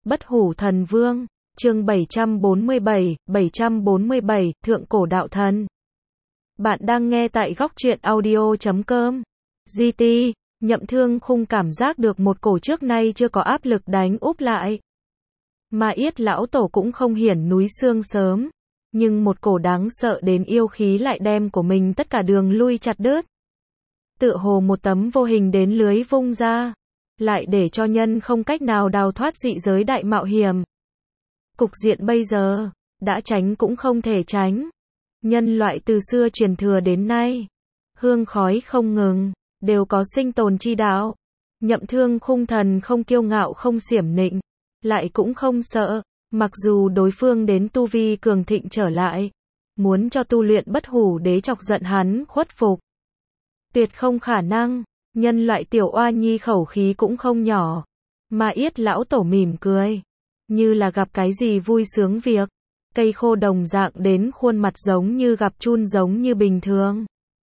Bất hủ thần vương, chương 747, Thượng cổ đạo thần. Bạn đang nghe tại góc truyện audio.com. GT, Nhậm Thương Khung cảm giác được một cổ trước nay chưa có áp lực đánh úp lại. Mà Yết lão tổ cũng không hiển núi xương sớm, nhưng một cổ đáng sợ đến yêu khí lại đem của mình tất cả đường lui chặt đứt. Tựa hồ một tấm vô hình đến lưới vung ra, lại để cho nhân không cách nào đào thoát dị giới đại mạo hiểm. Cục diện bây giờ, đã tránh cũng không thể tránh. Nhân loại từ xưa truyền thừa đến nay, hương khói không ngừng, đều có sinh tồn chi đạo. Nhậm Thương Khung thần không kiêu ngạo không xiểm nịnh, lại cũng không sợ, mặc dù đối phương đến tu vi cường thịnh trở lại, muốn cho tu luyện bất hủ đế chọc giận hắn khuất phục. Tuyệt không khả năng, nhân loại tiểu oa nhi khẩu khí cũng không nhỏ. Mà Yết lão tổ mỉm cười, như là gặp cái gì vui sướng việc. Cây khô đồng dạng đến khuôn mặt giống như gặp chun giống như bình thường.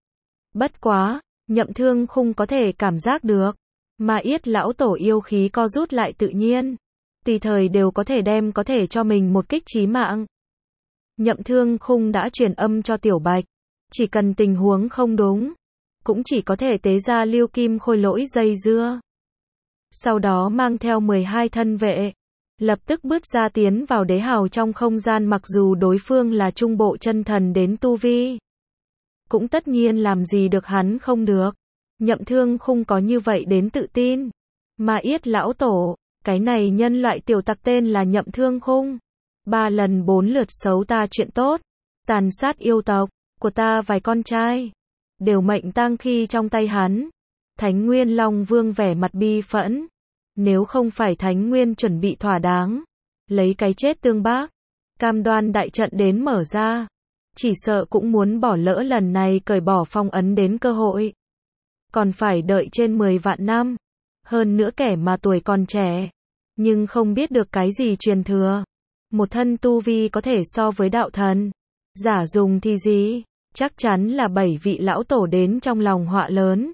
Bất quá, Nhậm Thương Khung có thể cảm giác được, mà Yết lão tổ yêu khí co rút lại tự nhiên, tùy thời đều có thể cho mình một kích chí mạng. Nhậm Thương Khung đã truyền âm cho Tiểu Bạch, chỉ cần tình huống không đúng, cũng chỉ có thể tế ra lưu kim khôi lỗi dây dưa. Sau đó mang theo 12 thân vệ, lập tức bước ra tiến vào đế hào trong không gian, mặc dù đối phương là trung bộ chân thần đến tu vi, cũng tất nhiên làm gì được hắn không được. Nhậm Thương Khung có như vậy đến tự tin. Mà Yết lão tổ, cái này nhân loại tiểu tặc tên là Nhậm Thương Khung, 3 lần 4 lượt xấu ta chuyện tốt, tàn sát yêu tộc của ta vài con trai, đều mệnh tang khi trong tay hắn. Thánh Nguyên Long Vương vẻ mặt bi phẫn, nếu không phải Thánh Nguyên chuẩn bị thỏa đáng, lấy cái chết tương bác, cam đoan đại trận đến mở ra, chỉ sợ cũng muốn bỏ lỡ lần này cởi bỏ phong ấn đến cơ hội. Còn phải đợi trên 10 vạn năm, hơn nữa kẻ mà tuổi còn trẻ, nhưng không biết được cái gì truyền thừa, một thân tu vi có thể so với đạo thần, giả dùng thì gì, chắc chắn là 7 vị lão tổ đến trong lòng họa lớn.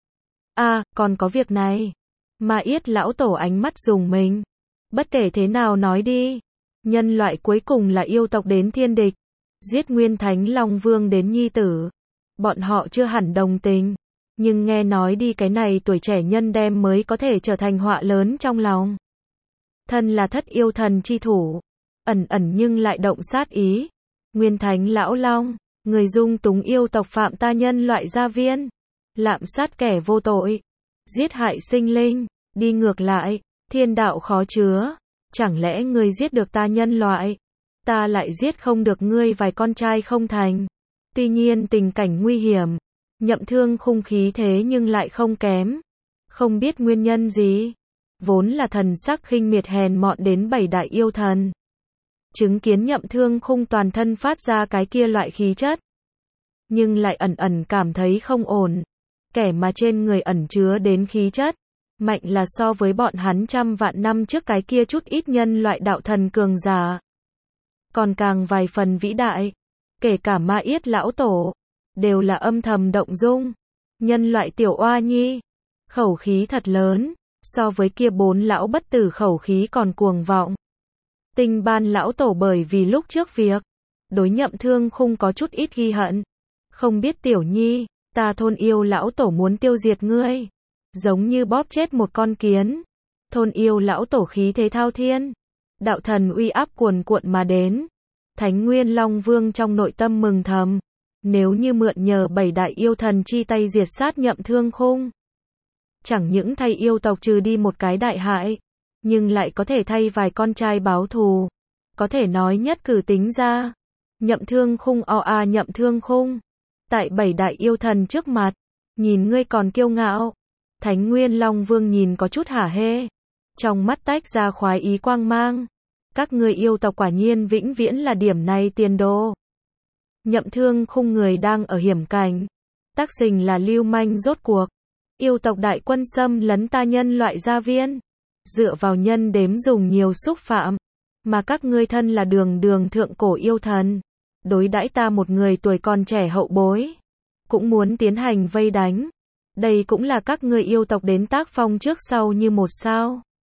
Còn có việc này. Mà Yết lão tổ ánh mắt dùng mình. Bất kể thế nào nói đi, nhân loại cuối cùng là yêu tộc đến thiên địch, giết Nguyên Thánh Long Vương đến nhi tử. Bọn họ chưa hẳn đồng tình, nhưng nghe nói đi cái này tuổi trẻ nhân đem mới có thể trở thành họa lớn trong lòng. Thân là thất yêu thần chi thủ, ẩn nhưng lại động sát ý. Nguyên Thánh Lão Long, người dung túng yêu tộc phạm ta nhân loại gia viên, lạm sát kẻ vô tội, giết hại sinh linh, đi ngược lại, thiên đạo khó chứa, chẳng lẽ ngươi giết được ta nhân loại, ta lại giết không được ngươi vài con trai không thành. Tuy nhiên tình cảnh nguy hiểm, Nhậm Thương Khung khí thế nhưng lại không kém. Không biết nguyên nhân gì, vốn là thần sắc khinh miệt hèn mọn đến 7 đại yêu thần, chứng kiến Nhậm Thương Khung toàn thân phát ra cái kia loại khí chất, nhưng lại ẩn cảm thấy không ổn. Kẻ mà trên người ẩn chứa đến khí chất mạnh là so với bọn hắn trăm vạn năm trước cái kia chút ít nhân loại đạo thần cường giả, còn càng vài phần vĩ đại. Kể cả Ma Yết lão tổ, đều là âm thầm động dung. Nhân loại tiểu oa nhi, khẩu khí thật lớn, so với kia 4 lão bất tử khẩu khí còn cuồng vọng. Tinh Ban lão tổ bởi vì lúc trước việc đối Nhậm Thương Khung có chút ít ghi hận. Không biết tiểu nhi, ta thôn yêu lão tổ muốn tiêu diệt ngươi, giống như bóp chết một con kiến. Thôn yêu lão tổ khí thế thao thiên, đạo thần uy áp cuồn cuộn mà đến. Thánh Nguyên Long Vương trong nội tâm mừng thầm, nếu như mượn nhờ 7 đại yêu thần chi tay diệt sát Nhậm Thương Khung, chẳng những thay yêu tộc trừ đi một cái đại hại, nhưng lại có thể thay vài con trai báo thù. Có thể nói nhất cử tính ra, Nhậm Thương Khung Nhậm Thương Khung, tại 7 đại yêu thần trước mặt, nhìn ngươi còn kiêu ngạo. Thánh Nguyên Long Vương nhìn có chút hả hê, trong mắt tách ra khoái ý quang mang. Các ngươi yêu tộc quả nhiên vĩnh viễn là điểm này tiền đồ. Nhậm Thương Khung người đang ở hiểm cảnh, tác sinh là lưu manh rốt cuộc. Yêu tộc đại quân xâm lấn ta nhân loại gia viên, dựa vào nhân đếm dùng nhiều xúc phạm, mà các ngươi thân là đường thượng cổ yêu thần, đối đãi ta một người tuổi còn trẻ hậu bối, cũng muốn tiến hành vây đánh. Đây cũng là các ngươi yêu tộc đến tác phong trước sau như một sao.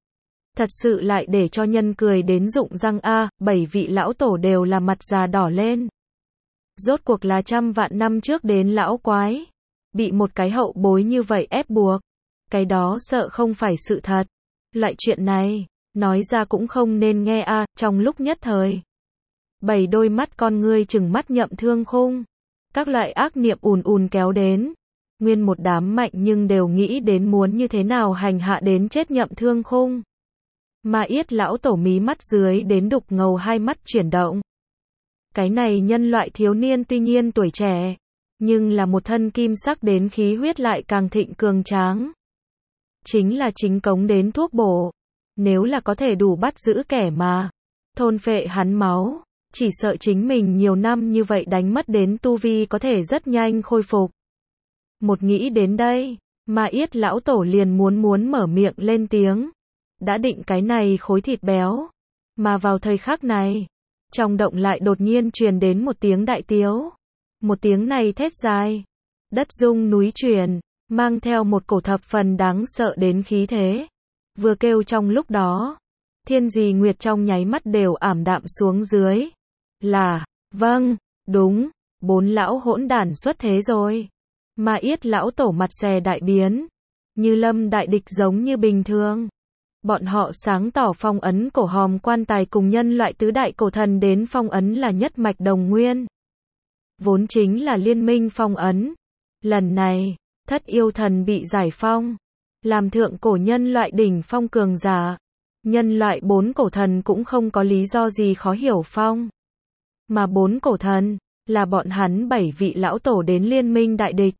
Thật sự lại để cho nhân cười đến rụng răng a, 7 vị lão tổ đều là mặt già đỏ lên. Rốt cuộc là trăm vạn năm trước đến lão quái. Bị một cái hậu bối như vậy ép buộc. Cái đó sợ không phải sự thật. Loại chuyện này, nói ra cũng không nên nghe a, trong lúc nhất thời. 7 đôi mắt con ngươi trừng mắt Nhậm Thương Khung. Các loại ác niệm ùn ùn kéo đến. Nguyên một đám mạnh nhưng đều nghĩ đến muốn như thế nào hành hạ đến chết Nhậm Thương Khung. Ma Yết lão tổ mí mắt dưới đến đục ngầu hai mắt chuyển động. Cái này nhân loại thiếu niên tuy nhiên tuổi trẻ, nhưng là một thân kim sắc đến khí huyết lại càng thịnh cường tráng. Chính là chính cống đến thuốc bổ. Nếu là có thể đủ bắt giữ kẻ mà thôn phệ hắn máu, chỉ sợ chính mình nhiều năm như vậy đánh mất đến tu vi có thể rất nhanh khôi phục. Một nghĩ đến đây, Ma Yết lão tổ liền muốn mở miệng lên tiếng. Đã định cái này khối thịt béo. Mà vào thời khắc này, trong động lại đột nhiên truyền đến một tiếng đại tiếu. Một tiếng này thét dài. Đất rung núi chuyển, mang theo một cổ thập phần đáng sợ đến khí thế. Vừa kêu trong lúc đó, Thiên Dì Nguyệt trong nháy mắt đều ảm đạm xuống dưới. Là, vâng, đúng, 4 lão hỗn đản xuất thế rồi. Ma Yết lão tổ mặt xè đại biến. Như lâm đại địch giống như bình thường. Bọn họ sáng tỏ phong ấn cổ hòm quan tài cùng nhân loại tứ đại cổ thần đến phong ấn là nhất mạch đồng nguyên. Vốn chính là liên minh phong ấn. Lần này, thất yêu thần bị giải phong. Làm thượng cổ nhân loại đỉnh phong cường giả. Nhân loại 4 cổ thần cũng không có lý do gì khó hiểu phong. Mà 4 cổ thần, là bọn hắn 7 vị lão tổ đến liên minh đại địch.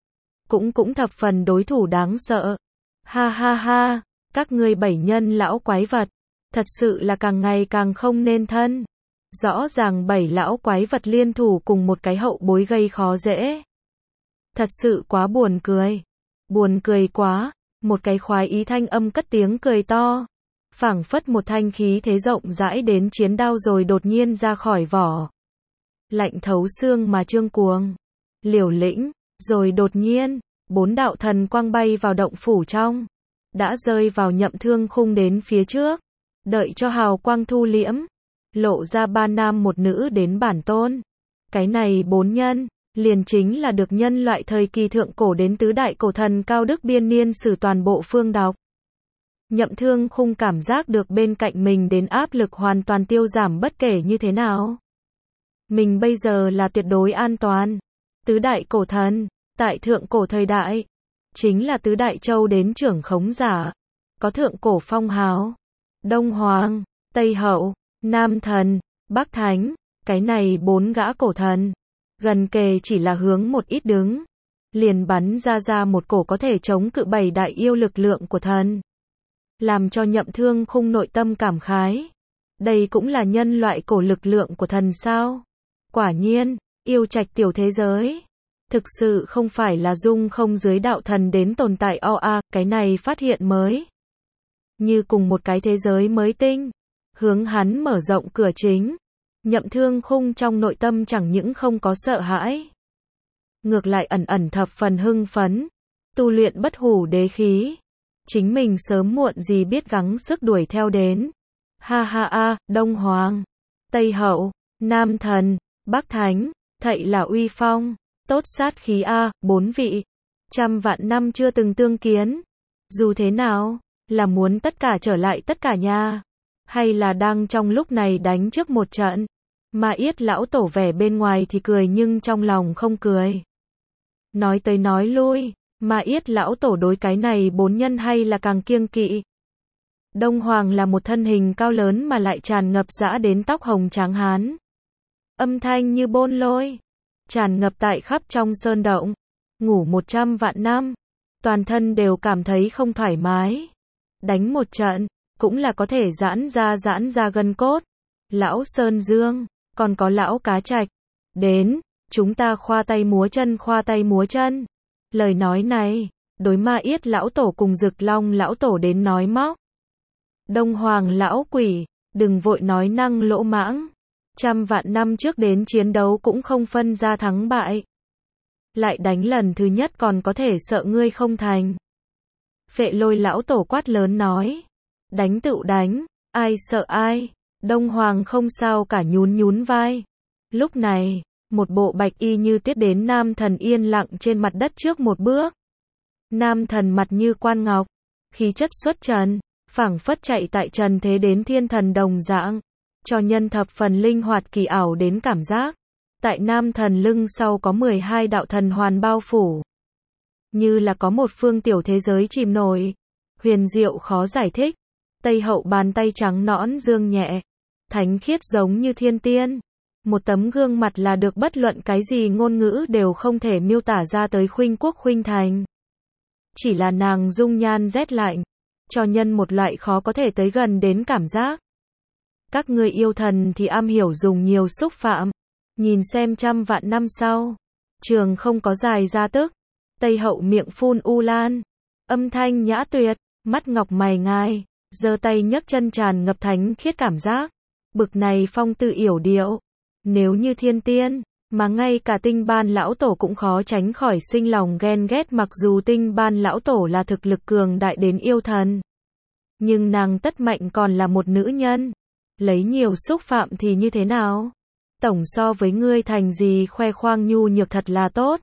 Cũng thập phần đối thủ đáng sợ. Ha ha ha. Các ngươi 7 nhân lão quái vật, thật sự là càng ngày càng không nên thân. Rõ ràng 7 lão quái vật liên thủ cùng một cái hậu bối gây khó dễ. Thật sự quá buồn cười. Buồn cười quá, một cái khoái ý thanh âm cất tiếng cười to. Phảng phất một thanh khí thế rộng rãi đến chiến đao rồi đột nhiên ra khỏi vỏ. Lạnh thấu xương mà trương cuồng. Liều lĩnh, rồi đột nhiên, 4 đạo thần quang bay vào động phủ trong. Đã rơi vào Nhậm Thương Khung đến phía trước. Đợi cho hào quang thu liễm. Lộ ra 3 nam một nữ đến bản tôn. Cái này 4 nhân, liền chính là được nhân loại thời kỳ thượng cổ đến tứ đại cổ thần cao đức biên niên sử toàn bộ phương đọc. Nhậm Thương Khung cảm giác được bên cạnh mình đến áp lực hoàn toàn tiêu giảm bất kể như thế nào. Mình bây giờ là tuyệt đối an toàn. Tứ đại cổ thần, tại thượng cổ thời đại. Chính là tứ đại châu đến trưởng khống giả. Có thượng cổ phong hào. Đông Hoàng, Tây Hậu, Nam Thần, Bắc Thánh. Cái này 4 gã cổ thần. Gần kề chỉ là hướng một ít đứng. Liền bắn ra một cổ có thể chống cự 7 đại yêu lực lượng của thần. Làm cho Nhậm Thương Khung nội tâm cảm khái. Đây cũng là nhân loại cổ lực lượng của thần sao? Quả nhiên, yêu trạch tiểu thế giới. Thực sự không phải là dung không dưới đạo thần đến tồn tại cái này phát hiện mới. Như cùng một cái thế giới mới tinh. Hướng hắn mở rộng cửa chính. Nhậm Thương Khung trong nội tâm chẳng những không có sợ hãi. Ngược lại ẩn thập phần hưng phấn. Tu luyện bất hủ đế khí. Chính mình sớm muộn gì biết gắng sức đuổi theo đến. Ha ha a, Đông Hoàng, Tây Hậu, Nam Thần, Bắc Thánh, thậy là uy phong. Tốt sát khí a, 4 vị. Trăm vạn năm chưa từng tương kiến. Dù thế nào, là muốn tất cả trở lại tất cả nha. Hay là đang trong lúc này đánh trước một trận. Ma Yết lão tổ vẻ bên ngoài thì cười nhưng trong lòng không cười. Nói tới nói lui, Ma Yết lão tổ đối cái này 4 nhân hay là càng kiêng kỵ. Đông Hoàng là một thân hình cao lớn mà lại tràn ngập dã đến tóc hồng tráng hán. Âm thanh như bôn lôi. Tràn ngập tại khắp trong sơn động. Ngủ 100 vạn năm. Toàn thân đều cảm thấy không thoải mái. Đánh một trận, cũng là có thể giãn ra gân cốt. Lão Sơn Dương, còn có lão Cá Trạch. Đến, chúng ta khoa tay múa chân. Lời nói này, đối Ma Yết lão tổ cùng Dực Long lão tổ đến nói móc. Đông Hoàng lão quỷ, đừng vội nói năng lỗ mãng. Trăm vạn năm trước đến chiến đấu cũng không phân ra thắng bại. Lại đánh lần thứ nhất còn có thể sợ ngươi không thành. Phệ Lôi lão tổ quát lớn nói. Đánh tựu đánh, ai sợ ai. Đông Hoàng không sao cả nhún nhún vai. Lúc này, một bộ bạch y như tuyết đến nam thần yên lặng trên mặt đất trước một bước. Nam thần mặt như quan ngọc, khí chất xuất trần, phảng phất chạy tại trần thế đến thiên thần đồng dạng, cho nhân thập phần linh hoạt kỳ ảo đến cảm giác. Tại nam thần lưng sau có 12 đạo thần hoàn bao phủ, như là có một phương tiểu thế giới chìm nổi, huyền diệu khó giải thích. Tây hậu bàn tay trắng nõn dương nhẹ, thánh khiết giống như thiên tiên. Một tấm gương mặt là được bất luận cái gì ngôn ngữ đều không thể miêu tả ra tới khuynh quốc khuynh thành. Chỉ là nàng dung nhan rét lạnh, cho nhân một loại khó có thể tới gần đến cảm giác. Các ngươi yêu thần thì am hiểu dùng nhiều xúc phạm, nhìn xem trăm vạn năm sau, trường không có dài ra tức. Tây hậu miệng phun u lan, âm thanh nhã tuyệt, mắt ngọc mày ngai, giơ tay nhấc chân tràn ngập thánh khiết cảm giác. Bực này phong tư yểu điệu, nếu như thiên tiên, mà ngay cả Tinh Ban lão tổ cũng khó tránh khỏi sinh lòng ghen ghét, mặc dù Tinh Ban lão tổ là thực lực cường đại đến yêu thần. Nhưng nàng tất mạnh còn là một nữ nhân. Lấy nhiều xúc phạm thì như thế nào? Tổng so với ngươi thành gì khoe khoang nhu nhược thật là tốt.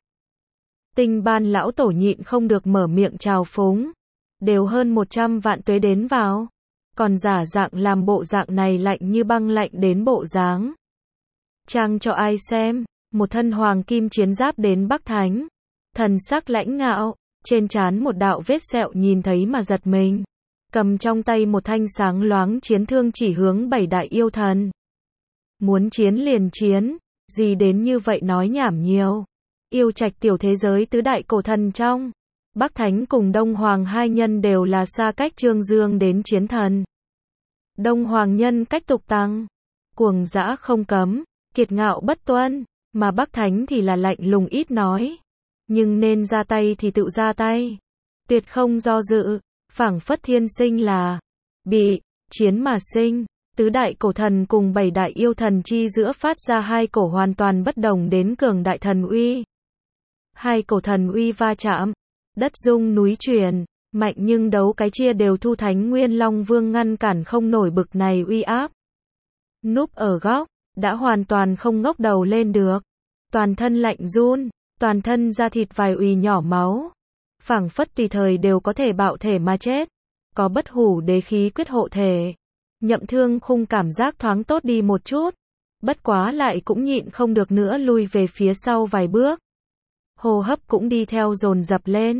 Tinh Ban lão tổ nhịn không được mở miệng trào phúng. Đều hơn 100 vạn tuế đến vào. Còn giả dạng làm bộ dạng này lạnh như băng lạnh đến bộ dáng. Trang cho ai xem, một thân hoàng kim chiến giáp đến Bắc Thánh. Thần sắc lãnh ngạo, trên trán một đạo vết sẹo nhìn thấy mà giật mình. Cầm trong tay một thanh sáng loáng chiến thương chỉ hướng 7 đại yêu thần. Muốn chiến liền chiến, gì đến như vậy nói nhảm nhiều. Yêu trạch tiểu thế giới tứ đại cổ thần trong. Bắc Thánh cùng Đông Hoàng hai nhân đều là xa cách Trương Dương đến chiến thần. Đông Hoàng nhân cách tục tăng, cuồng dã không cấm, kiệt ngạo bất tuân, mà Bắc Thánh thì là lạnh lùng ít nói. Nhưng nên ra tay thì tự ra tay. Tuyệt không do dự, phảng phất thiên sinh là bị chiến mà sinh. Tứ đại cổ thần cùng 7 đại yêu thần chi giữa phát ra hai cổ hoàn toàn bất đồng đến cường đại thần uy. Hai cổ thần uy va chạm, đất rung núi chuyển, mạnh nhưng đấu cái chia đều thu Thánh Nguyên Long Vương ngăn cản không nổi bực này uy áp. Núp ở góc, đã hoàn toàn không ngóc đầu lên được. Toàn thân lạnh run, toàn thân da thịt vài uy nhỏ máu. Phảng phất tùy thời đều có thể bạo thể mà chết. Có bất hủ đế khí quyết hộ thể. Nhậm Thương Khung cảm giác thoáng tốt đi một chút. Bất quá lại cũng nhịn không được nữa lui về phía sau vài bước. Hô hấp cũng đi theo dồn dập lên.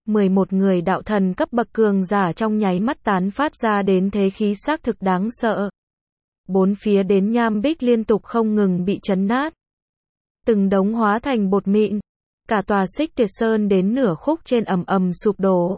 11 người đạo thần cấp bậc cường giả trong nháy mắt tán phát ra đến thế khí xác thực đáng sợ. Bốn phía đến nham bích liên tục không ngừng bị chấn nát. Từng đống hóa thành bột mịn. Cả tòa Xích Tuyệt Sơn đến nửa khúc trên ầm ầm sụp đổ.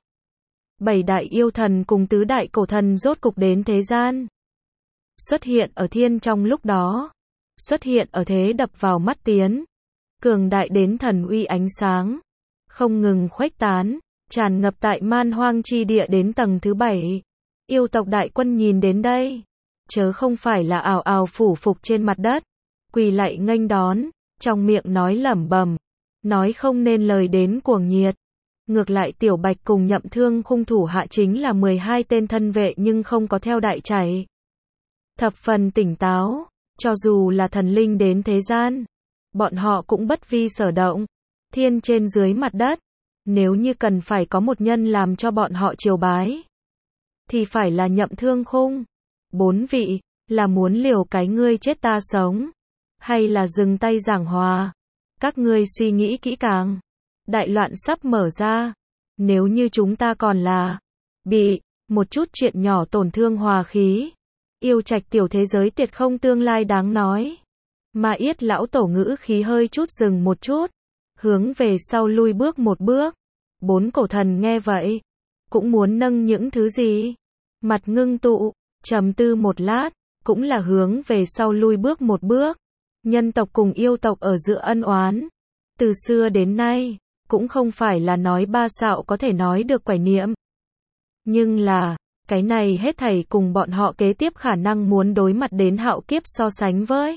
7 đại yêu thần cùng tứ đại cổ thần rốt cục đến thế gian. Xuất hiện ở thiên trong lúc đó. Xuất hiện ở thế đập vào mắt tiến. Cường đại đến thần uy ánh sáng. Không ngừng khuếch tán. Tràn ngập tại man hoang chi địa đến tầng thứ 7. Yêu tộc đại quân nhìn đến đây. Chớ không phải là ào ào phủ phục trên mặt đất. Quỳ lại nghênh đón. Trong miệng nói lẩm bẩm. Nói không nên lời đến cuồng nhiệt. Ngược lại Tiểu Bạch cùng Nhậm Thương Khung thủ hạ chính là 12 tên thân vệ nhưng không có theo đại chảy. Thập phần tỉnh táo. Cho dù là thần linh đến thế gian. Bọn họ cũng bất vi sở động. Thiên trên dưới mặt đất. Nếu như cần phải có một nhân làm cho bọn họ triều bái. Thì phải là Nhậm Thương Khung. 4 vị. Là muốn liều cái ngươi chết ta sống. Hay là dừng tay giảng hòa. Các ngươi suy nghĩ kỹ càng. Đại loạn sắp mở ra. Nếu như chúng ta còn là bị một chút chuyện nhỏ tổn thương hòa khí. Yêu trạch tiểu thế giới tuyệt không tương lai đáng nói. Mà Yết lão tổ ngữ khí hơi chút dừng một chút. Hướng về sau lui bước một bước. 4 cổ thần nghe vậy. Cũng muốn nâng những thứ gì. Mặt ngưng tụ. Trầm tư một lát. Cũng là hướng về sau lui bước một bước. Nhân tộc cùng yêu tộc ở giữa ân oán. Từ xưa đến nay. Cũng không phải là nói ba xạo có thể nói được quải niệm. Nhưng là, cái này hết thảy cùng bọn họ kế tiếp khả năng muốn đối mặt đến hạo kiếp so sánh với.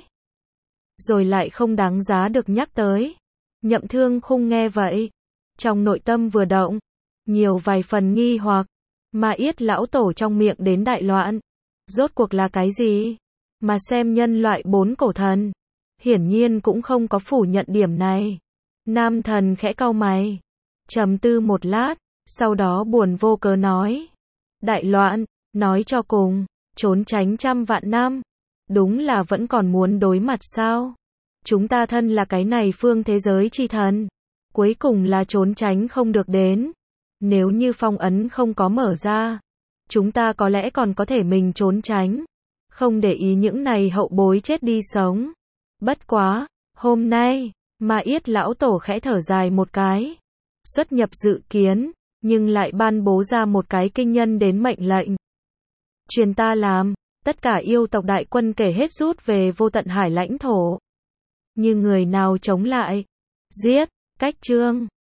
Rồi lại không đáng giá được nhắc tới. Nhậm Thương Khung nghe vậy. Trong nội tâm vừa động. Nhiều vài phần nghi hoặc. Ma Yết lão tổ trong miệng đến đại loạn. Rốt cuộc là cái gì? Mà xem nhân loại 4 cổ thần. Hiển nhiên cũng không có phủ nhận điểm này. Nam thần khẽ cau mày. Trầm tư một lát. Sau đó buồn vô cớ nói. Đại loạn, nói cho cùng. Trốn tránh trăm vạn năm. Đúng là vẫn còn muốn đối mặt sao? Chúng ta thân là cái này phương thế giới chi thần. Cuối cùng là trốn tránh không được đến. Nếu như phong ấn không có mở ra, chúng ta có lẽ còn có thể mình trốn tránh. Không để ý những này hậu bối chết đi sống. Bất quá, hôm nay, Ma Yết lão tổ khẽ thở dài một cái. Xuất nhập dự kiến, nhưng lại ban bố ra một cái kinh nhân đến mệnh lệnh. Truyền ta làm, tất cả yêu tộc đại quân kể hết rút về vô tận hải lãnh thổ. Như người nào chống lại, giết, cách chương.